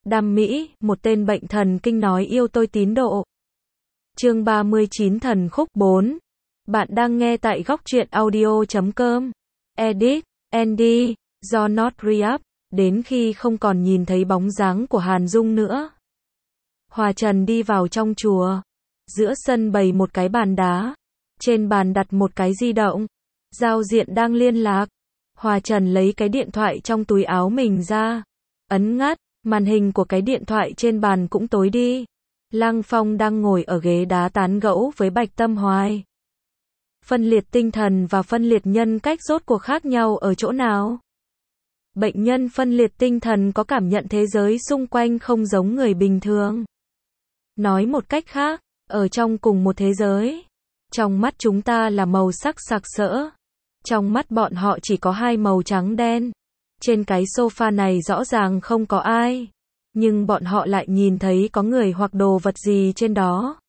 Đam mỹ, một tên bệnh thần kinh nói yêu tôi tín độ. Chương 39 Thần khúc 4. Bạn đang nghe tại góc truyện audio.com. Edit, Andy, do Not Re-up, đến khi không còn nhìn thấy bóng dáng của Hàn Dung nữa. Hòa Trần đi vào trong chùa. Giữa sân bày một cái bàn đá. Trên bàn đặt một cái di động. Giao diện đang liên lạc. Hòa Trần lấy cái điện thoại trong túi áo mình ra. Ấn ngắt, màn hình của cái điện thoại trên bàn cũng tối đi. Lăng Phong đang ngồi ở ghế đá tán gẫu với Bạch Tâm Hoài. Phân liệt tinh thần và phân liệt nhân cách rốt cuộc khác nhau ở chỗ nào? Bệnh nhân phân liệt tinh thần có cảm nhận thế giới xung quanh không giống người bình thường. Nói một cách khác, ở trong cùng một thế giới, trong mắt chúng ta là màu sắc sặc sỡ. Trong mắt bọn họ chỉ có hai màu trắng đen. Trên cái sofa này rõ ràng không có ai. Nhưng bọn họ lại nhìn thấy có người hoặc đồ vật gì trên đó.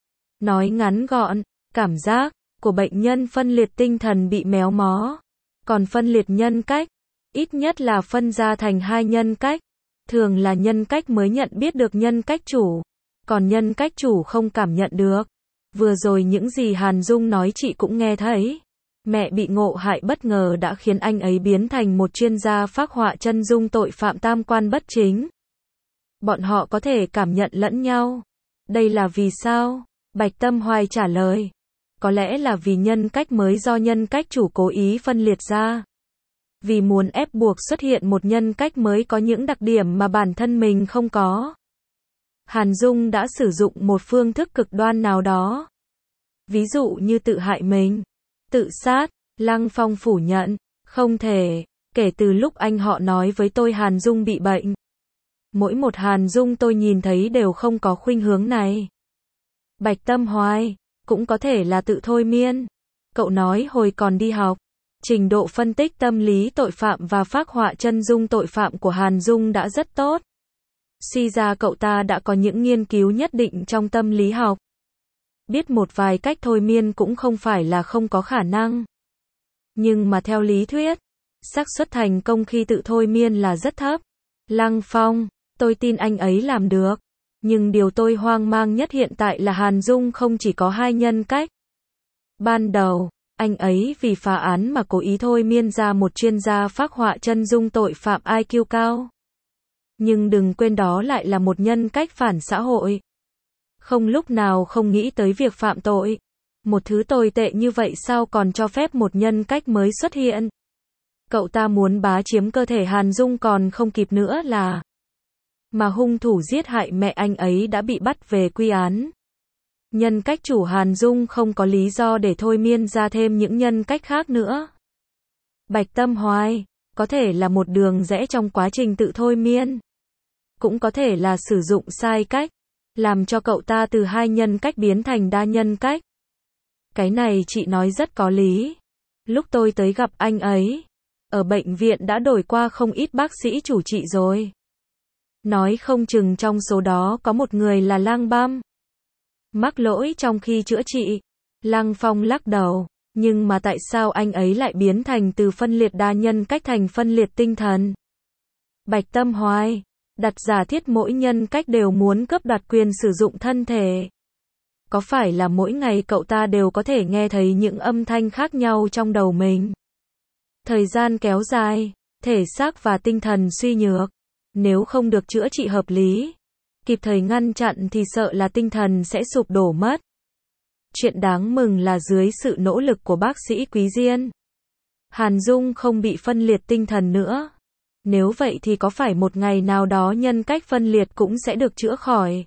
Nói ngắn gọn, cảm giác của bệnh nhân phân liệt tinh thần bị méo mó. Còn phân liệt nhân cách, ít nhất là phân ra thành hai nhân cách. Thường là nhân cách mới nhận biết được nhân cách chủ. Còn nhân cách chủ không cảm nhận được. Vừa rồi những gì Hàn Dung nói chị cũng nghe thấy. Mẹ bị ngộ hại bất ngờ đã khiến anh ấy biến thành một chuyên gia phác họa chân dung tội phạm tam quan bất chính. Bọn họ có thể cảm nhận lẫn nhau. Đây là vì sao? Bạch Tâm Hoài trả lời. Có lẽ là vì nhân cách mới do nhân cách chủ cố ý phân liệt ra. Vì muốn ép buộc xuất hiện một nhân cách mới có những đặc điểm mà bản thân mình không có. Hàn Dung đã sử dụng một phương thức cực đoan nào đó. Ví dụ như tự hại mình. Tự sát, Lăng Phong phủ nhận. Không thể. Kể từ lúc anh họ nói với tôi Hàn Dung bị bệnh. Mỗi một Hàn Dung tôi nhìn thấy đều không có khuynh hướng này. Bạch Tâm Hoài, cũng có thể là tự thôi miên. Cậu nói hồi còn đi học, trình độ phân tích tâm lý tội phạm và phác họa chân dung tội phạm của Hàn Dung đã rất tốt. Suy ra cậu ta đã có những nghiên cứu nhất định trong tâm lý học. Biết một vài cách thôi miên cũng không phải là không có khả năng. Nhưng mà theo lý thuyết, xác suất thành công khi tự thôi miên là rất thấp. Lăng Phong, tôi tin anh ấy làm được. Nhưng điều tôi hoang mang nhất hiện tại là Hàn Dung không chỉ có hai nhân cách. Ban đầu, anh ấy vì phá án mà cố ý thôi miên ra một chuyên gia phác họa chân dung tội phạm IQ cao. Nhưng đừng quên đó lại là một nhân cách phản xã hội. Không lúc nào không nghĩ tới việc phạm tội. Một thứ tồi tệ như vậy sao còn cho phép một nhân cách mới xuất hiện. Cậu ta muốn bá chiếm cơ thể Hàn Dung còn không kịp nữa là. Mà hung thủ giết hại mẹ anh ấy đã bị bắt về quy án. Nhân cách chủ Hàn Dung không có lý do để thôi miên ra thêm những nhân cách khác nữa. Bạch Tâm Hoài, có thể là một đường rẽ trong quá trình tự thôi miên. Cũng có thể là sử dụng sai cách, làm cho cậu ta từ hai nhân cách biến thành đa nhân cách. Cái này chị nói rất có lý. Lúc tôi tới gặp anh ấy, ở bệnh viện đã đổi qua không ít bác sĩ chủ trị rồi. Nói không chừng trong số đó có một người là lang băm. Mắc lỗi trong khi chữa trị. Lăng Phong lắc đầu. Nhưng mà tại sao anh ấy lại biến thành từ phân liệt đa nhân cách thành phân liệt tinh thần? Bạch Tâm Hoài, đặt giả thiết mỗi nhân cách đều muốn cướp đoạt quyền sử dụng thân thể. Có phải là mỗi ngày cậu ta đều có thể nghe thấy những âm thanh khác nhau trong đầu mình? Thời gian kéo dài, thể xác và tinh thần suy nhược. Nếu không được chữa trị hợp lý, kịp thời ngăn chặn thì sợ là tinh thần sẽ sụp đổ mất. Chuyện đáng mừng là dưới sự nỗ lực của bác sĩ Quý Diên, Hàn Dung không bị phân liệt tinh thần nữa. Nếu vậy thì có phải một ngày nào đó nhân cách phân liệt cũng sẽ được chữa khỏi?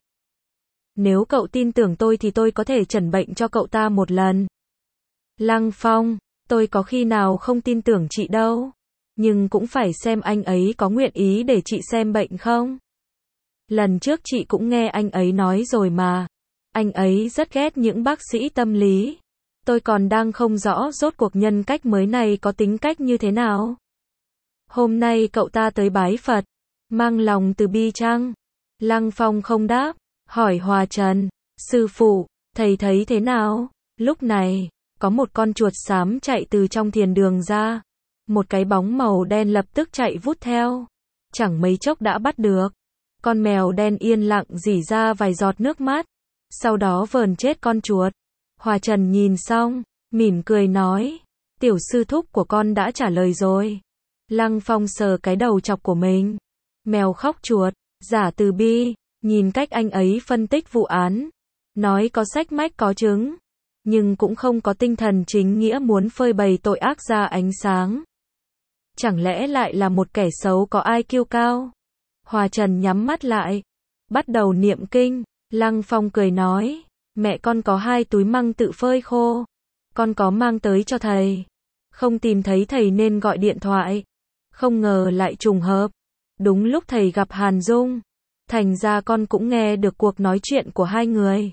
Nếu cậu tin tưởng tôi thì tôi có thể chẩn bệnh cho cậu ta một lần. Lăng Phong, tôi có khi nào không tin tưởng chị đâu. Nhưng cũng phải xem anh ấy có nguyện ý để chị xem bệnh không. Lần trước chị cũng nghe anh ấy nói rồi mà. Anh ấy rất ghét những bác sĩ tâm lý. Tôi còn đang không rõ rốt cuộc nhân cách mới này có tính cách như thế nào. Hôm nay cậu ta tới bái Phật, mang lòng từ bi chăng? Lăng Phong không đáp, hỏi Hòa Trần, sư phụ, thầy thấy thế nào? Lúc này, có một con chuột xám chạy từ trong thiền đường ra. Một cái bóng màu đen lập tức chạy vút theo. Chẳng mấy chốc đã bắt được. Con mèo đen yên lặng rỉ ra vài giọt nước mắt, sau đó vờn chết con chuột. Hòa Trần nhìn xong, mỉm cười nói, tiểu sư thúc của con đã trả lời rồi. Lăng Phong sờ cái đầu chọc của mình. Mèo khóc chuột, giả từ bi, nhìn cách anh ấy phân tích vụ án. Nói có sách mách có chứng, nhưng cũng không có tinh thần chính nghĩa muốn phơi bày tội ác ra ánh sáng. Chẳng lẽ lại là một kẻ xấu có IQ cao? Hòa Trần nhắm mắt lại, bắt đầu niệm kinh. Lăng Phong cười nói, mẹ con có 2 túi măng tự phơi khô. Con có mang tới cho thầy. Không tìm thấy thầy nên gọi điện thoại. Không ngờ lại trùng hợp. Đúng lúc thầy gặp Hàn Dung. Thành ra con cũng nghe được cuộc nói chuyện của 2 người.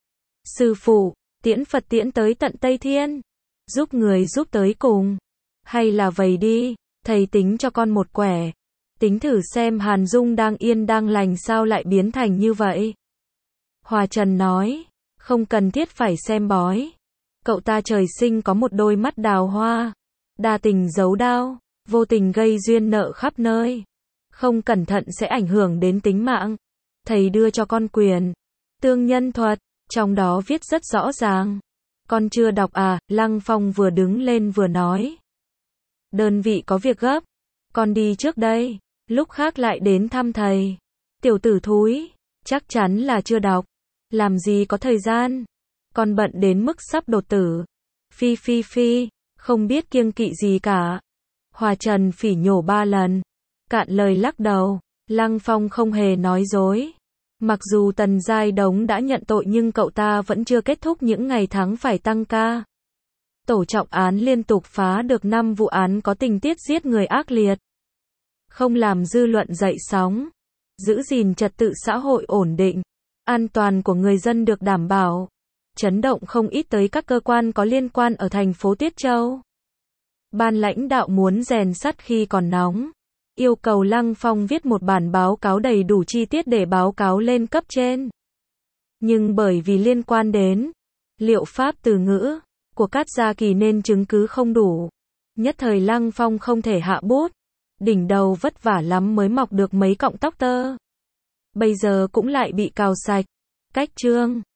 Sư phụ, tiễn Phật tiễn tới tận Tây Thiên. Giúp người giúp tới cùng. Hay là vậy đi, thầy tính cho con một quẻ. Tính thử xem Hàn Dung đang yên đang lành sao lại biến thành như vậy. Hòa Trần nói, không cần thiết phải xem bói. Cậu ta trời sinh có một đôi mắt đào hoa. Đa tình giấu đao, vô tình gây duyên nợ khắp nơi. Không cẩn thận sẽ ảnh hưởng đến tính mạng. Thầy đưa cho con quyền tương nhân thuật, trong đó viết rất rõ ràng. Con chưa đọc à? Lăng Phong vừa đứng lên vừa nói. Đơn vị có việc gấp, con đi trước đây, lúc khác lại đến thăm thầy. Tiểu tử thúi, chắc chắn là chưa đọc. Làm gì có thời gian, con bận đến mức sắp đột tử. Phi phi phi, không biết kiêng kỵ gì cả. Hòa Trần phỉ nhổ 3 lần, cạn lời lắc đầu. Lăng Phong không hề nói dối. Mặc dù Tần Giai Đống đã nhận tội nhưng cậu ta vẫn chưa kết thúc những ngày tháng phải tăng ca. Tổ trọng án liên tục phá được 5 vụ án có tình tiết giết người ác liệt. Không làm dư luận dậy sóng. Giữ gìn trật tự xã hội ổn định. An toàn của người dân được đảm bảo. Chấn động không ít tới các cơ quan có liên quan ở thành phố Tiết Châu. Ban lãnh đạo muốn rèn sắt khi còn nóng. Yêu cầu Lăng Phong viết một bản báo cáo đầy đủ chi tiết để báo cáo lên cấp trên. Nhưng bởi vì liên quan đến liệu pháp từ ngữ của Cát Gia Kỳ nên chứng cứ không đủ. Nhất thời Lăng Phong không thể hạ bút. Đỉnh đầu vất vả lắm mới mọc được mấy cọng tóc tơ. Bây giờ cũng lại bị cào sạch. Cách chương